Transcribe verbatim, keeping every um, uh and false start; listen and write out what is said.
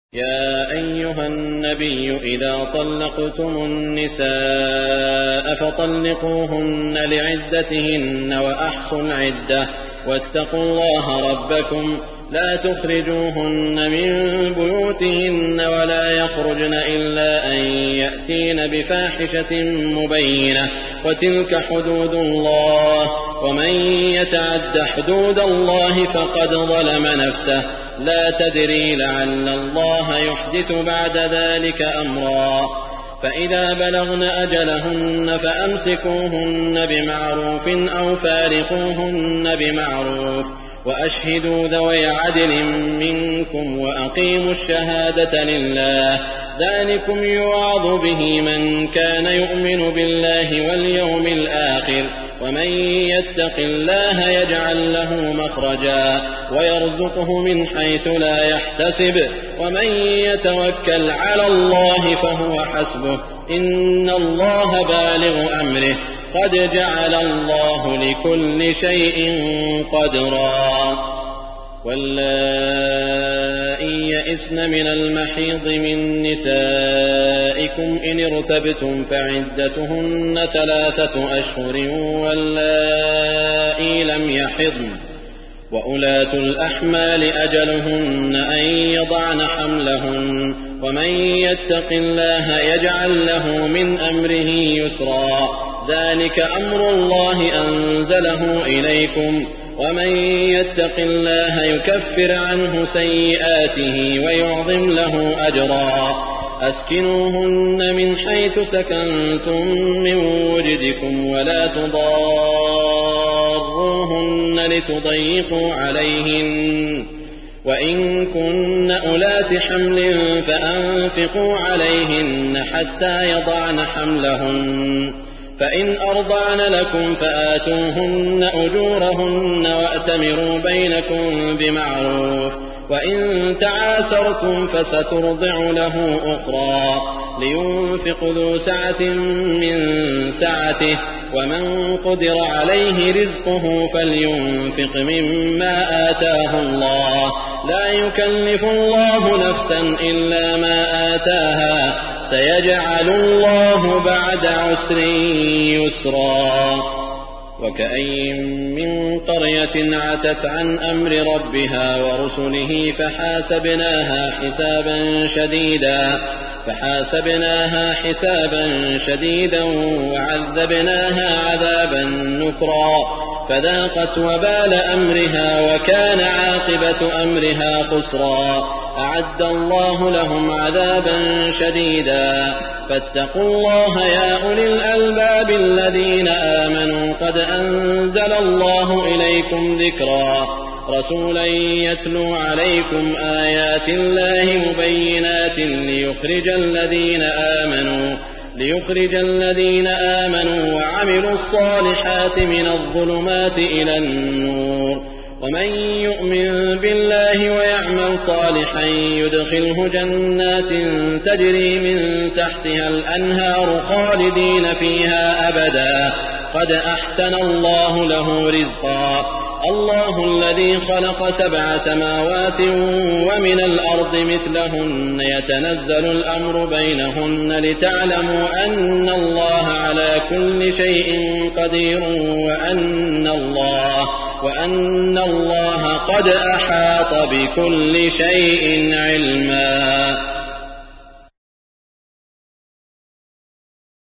يا أيها النبي إذا طلقتم النساء فطلقوهن لعدتهن وأحصوا العدة واتقوا الله ربكم لا تخرجوهن من بيوتهن ولا يخرجن إلا أن يأتين بفاحشة مبينة وتلك حدود الله ومن يتعد حدود الله فقد ظلم نفسه لا تدري لعل الله يحدث بعد ذلك أمرا فإذا بلغن أجلهن فأمسكوهن بمعروف أو فارقوهن بمعروف وأشهدوا ذوي عدل منكم وأقيموا الشهادة لله ذلكم يوعظ به من كان يؤمن بالله واليوم الآخر ومن يتق الله يجعل له مخرجا ويرزقه من حيث لا يحتسب ومن يتوكل على الله فهو حسبه إن الله بالغ أمره قد جعل الله لكل شيء قدرا واللائي يئسن من المحيض من نسائكم إن ارتبتم فعدتهن ثلاثة أشهر واللائي لم يحضن وأولاة الأحمال أجلهن أن يضعن حملهن ومن يتق الله يجعل له من أمره يسرا ذلك أمر الله أنزله إليكم ومن يتق الله يكفر عنه سيئاته ويعظم له أجرا أسكنوهن من حيث سكنتم من وجدكم ولا تضاروهن لتضيقوا عليهن وإن كن أولات حمل فأنفقوا عليهن حتى يضعن حملهن فإن أرضعن لكم فآتوهن أجورهن وأتمروا بينكم بمعروف وإن تعاسرتم فسترضع له أخرى لينفق ذو سعة من سعته ومن قدر عليه رزقه فلينفق مما آتاه الله لا يكلف الله نفسا إلا ما آتاها سيجعل الله بعد عسر يسرا وكأين من قرية عتت عن أمر ربها ورسله فحاسبناها حسابا شديدا فحاسبناها حسابا شديدا وعذبناها عذابا نكرا فذاقت وبال أمرها وكان عاقبة أمرها خسرا أعد الله لهم عذابا شديدا فاتقوا الله يا أولي الألباب الذين آمنوا قد أنزل الله إليكم ذكرا رسولا يتلو عليكم آيات الله مبينات ليخرج الذين آمنوا ليخرج الذين آمنوا وعملوا الصالحات من الظلمات إلى النور ومن يؤمن بالله ويعمل صالحا يدخله جنات تجري من تحتها الأنهار خالدين فيها أبدا قد أحسن الله له رزقا الله الذي خلق سبع سماوات ومن الأرض مثلهن يتنزل الأمر بينهن لتعلموا أن الله على كل شيء قدير وأن الله وأن الله قد أحاط بكل شيء علما